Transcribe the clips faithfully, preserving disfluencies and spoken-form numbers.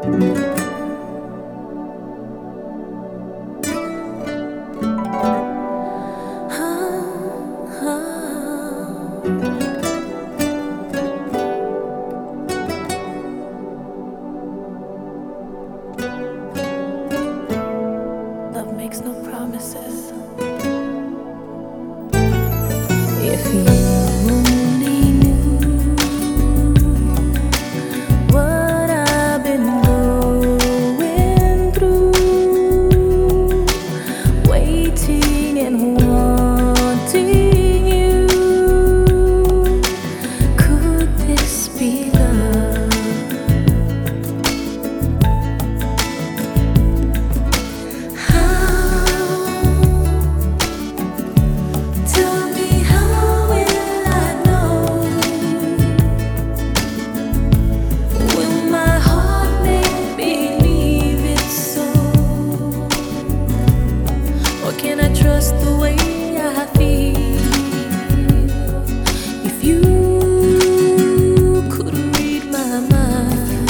Love makes no promises. If you only knew what I've been going through, waiting and wanting you, could this be love? Can I trust the way I feel? If you could read my mind,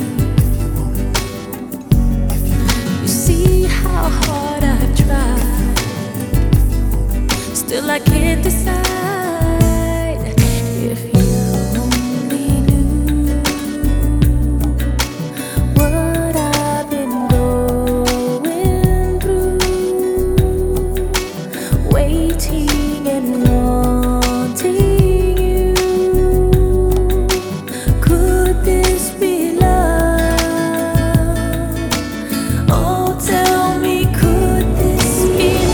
you see how hard I've tried. Still I can't decide. If you only knew what I've been going through, waiting and wanting you, could this be love? Oh, tell me, could this be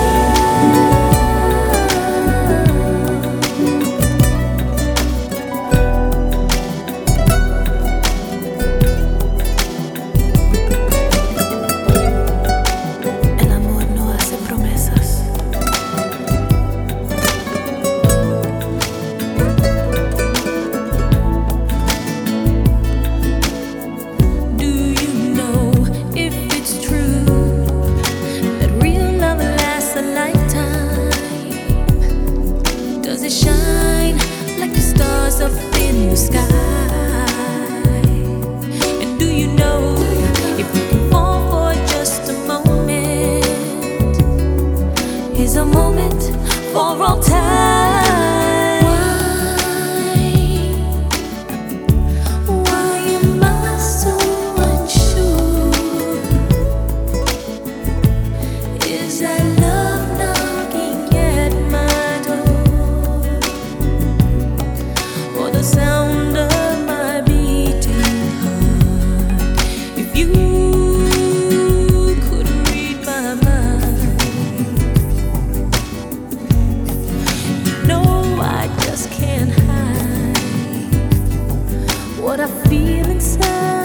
El amor no hace promesas. Shine like the stars up in the sky. And do you know, if you can fall for just a moment, is a moment for all time. Why, why am I so unsure? Is that love knocking at my door? The sound of my beating heart. If you could read my mind, you know I just can't hide what I feel inside.